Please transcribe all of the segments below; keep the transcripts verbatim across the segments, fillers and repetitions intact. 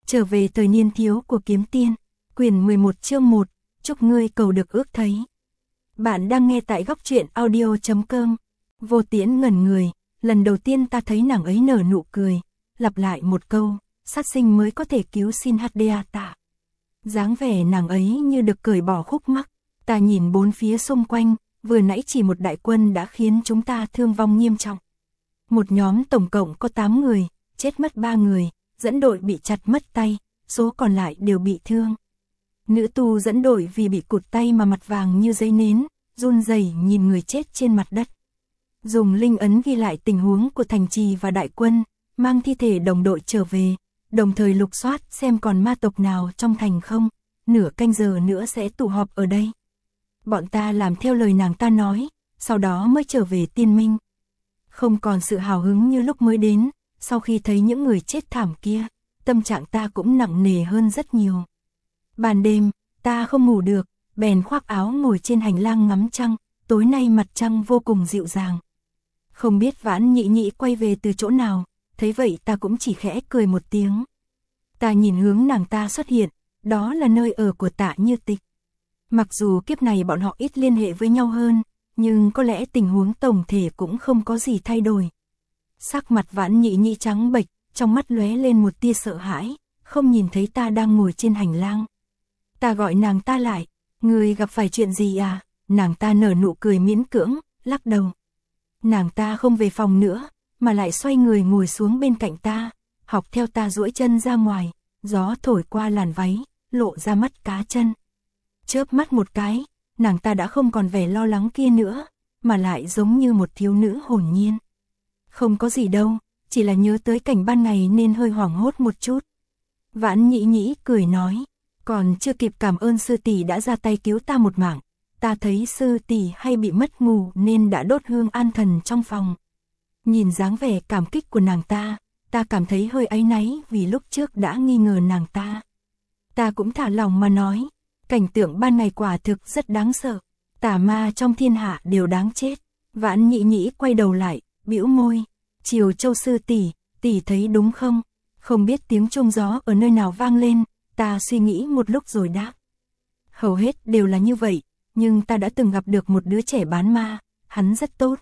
Trở về thời niên thiếu của kiếm tiên, quyển mười một chương một, chúc ngươi cầu được ước thấy. Bạn đang nghe tại góc truyện audio chấm com. Vô Tiễn ngẩn người, lần đầu tiên ta thấy nàng ấy nở nụ cười, lặp lại một câu, sát sinh mới có thể cứu xin hát đê a tạ. Dáng vẻ nàng ấy như được cởi bỏ khúc mắc, ta nhìn bốn phía xung quanh, vừa nãy chỉ một đại quân đã khiến chúng ta thương vong nghiêm trọng. Một nhóm tổng cộng có tám người, chết mất ba người, dẫn đội bị chặt mất tay, số còn lại đều bị thương. Nữ tu dẫn đội vì bị cụt tay mà mặt vàng như giấy nến, run rẩy nhìn người chết trên mặt đất. Dùng linh ấn ghi lại tình huống của thành trì và đại quân, mang thi thể đồng đội trở về, đồng thời lục soát xem còn ma tộc nào trong thành không, nửa canh giờ nữa sẽ tụ họp ở đây. Bọn ta làm theo lời nàng ta nói, sau đó mới trở về Tiên Minh. Không còn sự hào hứng như lúc mới đến, sau khi thấy những người chết thảm kia, tâm trạng ta cũng nặng nề hơn rất nhiều. Ban đêm, ta không ngủ được, bèn khoác áo ngồi trên hành lang ngắm trăng, tối nay mặt trăng vô cùng dịu dàng. Không biết Vãn Nhĩ Nhĩ quay về từ chỗ nào, thấy vậy ta cũng chỉ khẽ cười một tiếng. Ta nhìn hướng nàng ta xuất hiện, đó là nơi ở của Tạ Như Tịch. Mặc dù kiếp này bọn họ ít liên hệ với nhau hơn, nhưng có lẽ tình huống tổng thể cũng không có gì thay đổi. Sắc mặt Vãn Nhĩ Nhĩ trắng bệch, trong mắt lóe lên một tia sợ hãi, không nhìn thấy ta đang ngồi trên hành lang. Ta gọi nàng ta lại, người gặp phải chuyện gì à? Nàng ta nở nụ cười miễn cưỡng, lắc đầu. Nàng ta không về phòng nữa, mà lại xoay người ngồi xuống bên cạnh ta, học theo ta duỗi chân ra ngoài, gió thổi qua làn váy, lộ ra mắt cá chân. Chớp mắt một cái, nàng ta đã không còn vẻ lo lắng kia nữa, mà lại giống như một thiếu nữ hồn nhiên. Không có gì đâu, chỉ là nhớ tới cảnh ban ngày nên hơi hoảng hốt một chút. Vãn Nhĩ Nhĩ cười nói, còn chưa kịp cảm ơn sư tỷ đã ra tay cứu ta một mạng, ta thấy sư tỷ hay bị mất ngủ nên đã đốt hương an thần trong phòng. Nhìn dáng vẻ cảm kích của nàng ta, ta cảm thấy hơi áy náy vì lúc trước đã nghi ngờ nàng ta. Ta cũng thả lòng mà nói, cảnh tượng ban ngày quả thực rất đáng sợ, tà ma trong thiên hạ đều đáng chết. Vãn Nhĩ Nhĩ quay đầu lại, bĩu môi, Triều Châu sư tỷ, tỷ thấy đúng không? Không biết tiếng chuông gió ở nơi nào vang lên, ta suy nghĩ một lúc rồi đáp. Hầu hết đều là như vậy, nhưng ta đã từng gặp được một đứa trẻ bán ma, hắn rất tốt.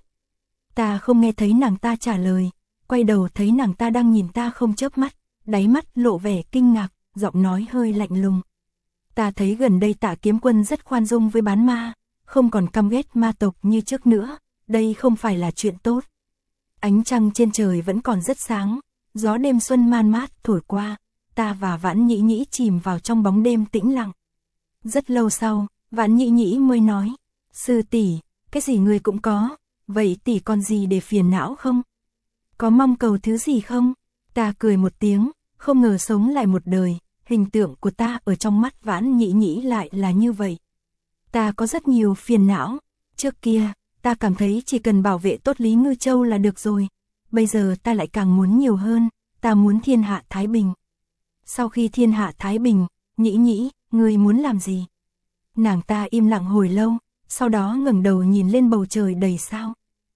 Ta không nghe thấy nàng ta trả lời, quay đầu thấy nàng ta đang nhìn ta không chớp mắt, đáy mắt lộ vẻ kinh ngạc, giọng nói hơi lạnh lùng. Ta thấy gần đây Tạ Kiếm Quân rất khoan dung với bán ma, không còn căm ghét ma tộc như trước nữa, đây không phải là chuyện tốt. Ánh trăng trên trời vẫn còn rất sáng, gió đêm xuân man mát thổi qua, ta và Vãn Nhĩ Nhĩ chìm vào trong bóng đêm tĩnh lặng. Rất lâu sau, Vãn Nhĩ Nhĩ mới nói, sư tỷ, cái gì người cũng có, vậy tỷ còn gì để phiền não không? Có mong cầu thứ gì không? Ta cười một tiếng, không ngờ sống lại một đời, hình tượng của ta ở trong mắt Vãn Nhĩ Nhĩ lại là như vậy. Ta có rất nhiều phiền não, trước kia, ta cảm thấy chỉ cần bảo vệ tốt Lý Ngư Châu là được rồi, bây giờ ta lại càng muốn nhiều hơn, ta muốn thiên hạ thái bình. Sau khi thiên hạ thái bình, Nhĩ Nhĩ, ngươi muốn làm gì? Nàng ta im lặng hồi lâu, sau đó ngẩng đầu nhìn lên bầu trời đầy sao.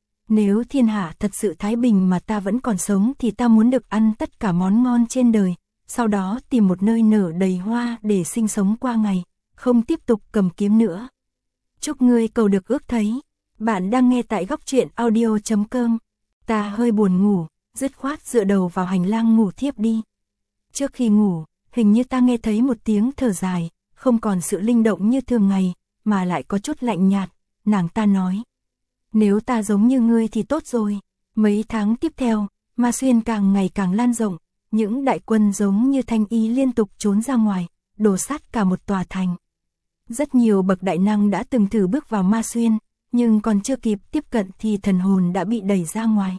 Nếu thiên hạ thật sự thái bình mà ta vẫn còn sống thì ta muốn được ăn tất cả món ngon trên đời, sau đó tìm một nơi nở đầy hoa để sinh sống qua ngày, không tiếp tục cầm kiếm nữa. Chúc ngươi cầu được ước thấy. Bạn đang nghe tại góc truyện audio chấm com. Ta hơi buồn ngủ, dứt khoát dựa đầu vào hành lang ngủ thiếp đi. Trước khi ngủ, hình như ta nghe thấy một tiếng thở dài, không còn sự linh động như thường ngày, mà lại có chút lạnh nhạt. Nàng ta nói, nếu ta giống như ngươi thì tốt rồi. Mấy tháng tiếp theo, Ma Xuyên càng ngày càng lan rộng, những đại quân giống như thanh y liên tục trốn ra ngoài, đổ sát cả một tòa thành. Rất nhiều bậc đại năng đã từng thử bước vào Ma Xuyên, nhưng còn chưa kịp tiếp cận thì thần hồn đã bị đẩy ra ngoài.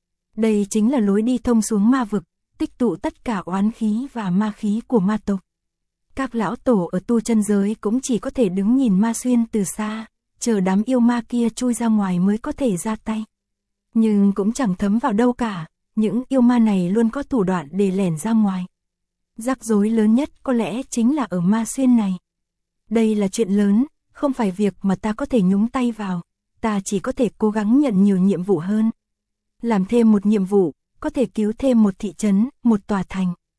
Đây chính là lối đi thông xuống ma vực, tích tụ tất cả oán khí và ma khí của ma tộc. Các lão tổ ở tu chân giới cũng chỉ có thể đứng nhìn Ma Xuyên từ xa, chờ đám yêu ma kia chui ra ngoài mới có thể ra tay. Nhưng cũng chẳng thấm vào đâu cả, những yêu ma này luôn có thủ đoạn để lẻn ra ngoài. Rắc rối lớn nhất có lẽ chính là ở Ma Xuyên này. Đây là chuyện lớn, không phải việc mà ta có thể nhúng tay vào, ta chỉ có thể cố gắng nhận nhiều nhiệm vụ hơn. Làm thêm một nhiệm vụ, có thể cứu thêm một thị trấn, một tòa thành.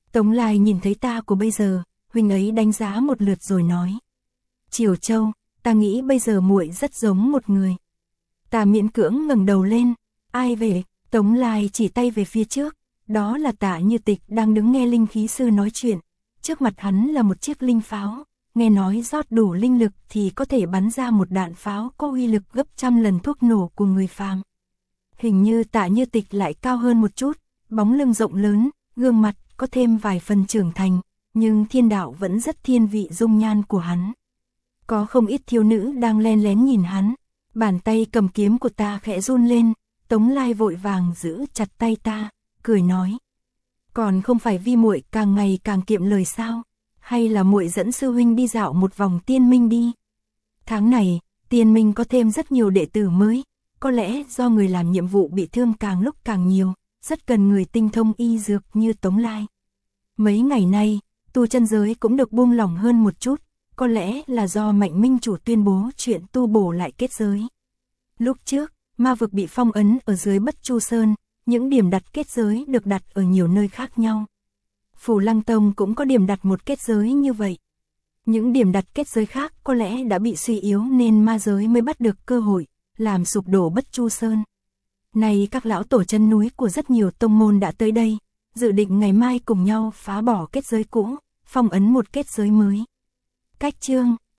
Tống Lai nhìn thấy ta của bây giờ, huynh ấy đánh giá một lượt rồi nói. Triều Châu, ta nghĩ bây giờ muội rất giống một người. Ta miễn cưỡng ngẩng đầu lên, ai về? Tống Lai chỉ tay về phía trước, đó là Tạ Như Tịch đang đứng nghe linh khí sư nói chuyện. Trước mặt hắn là một chiếc linh pháo, nghe nói rót đủ linh lực thì có thể bắn ra một đạn pháo có uy lực gấp trăm lần thuốc nổ của người phàm. Hình như Tạ Như Tịch lại cao hơn một chút, bóng lưng rộng lớn, gương mặt có thêm vài phần trưởng thành, nhưng thiên đạo vẫn rất thiên vị dung nhan của hắn. Có không ít thiếu nữ đang len lén nhìn hắn, bàn tay cầm kiếm của ta khẽ run lên, Tống Lai vội vàng giữ chặt tay ta, cười nói. Còn không phải vì muội càng ngày càng kiệm lời sao, hay là muội dẫn sư huynh đi dạo một vòng tiên minh đi. Tháng này, tiên minh có thêm rất nhiều đệ tử mới, có lẽ do người làm nhiệm vụ bị thương càng lúc càng nhiều, rất cần người tinh thông y dược như Tống Lai. Mấy ngày nay, tu chân giới cũng được buông lỏng hơn một chút, có lẽ là do Mạnh Minh Chủ tuyên bố chuyện tu bổ lại kết giới. Lúc trước, ma vực bị phong ấn ở dưới Bất Chu Sơn, những điểm đặt kết giới được đặt ở nhiều nơi khác nhau. Phù Lăng Tông cũng có điểm đặt một kết giới như vậy. Những điểm đặt kết giới khác có lẽ đã bị suy yếu nên ma giới mới bắt được cơ hội, làm sụp đổ Bất Chu Sơn. Này các lão tổ chân núi của rất nhiều tông môn đã tới đây, dự định ngày mai cùng nhau phá bỏ kết giới cũ, phong ấn một kết giới mới. Cách chương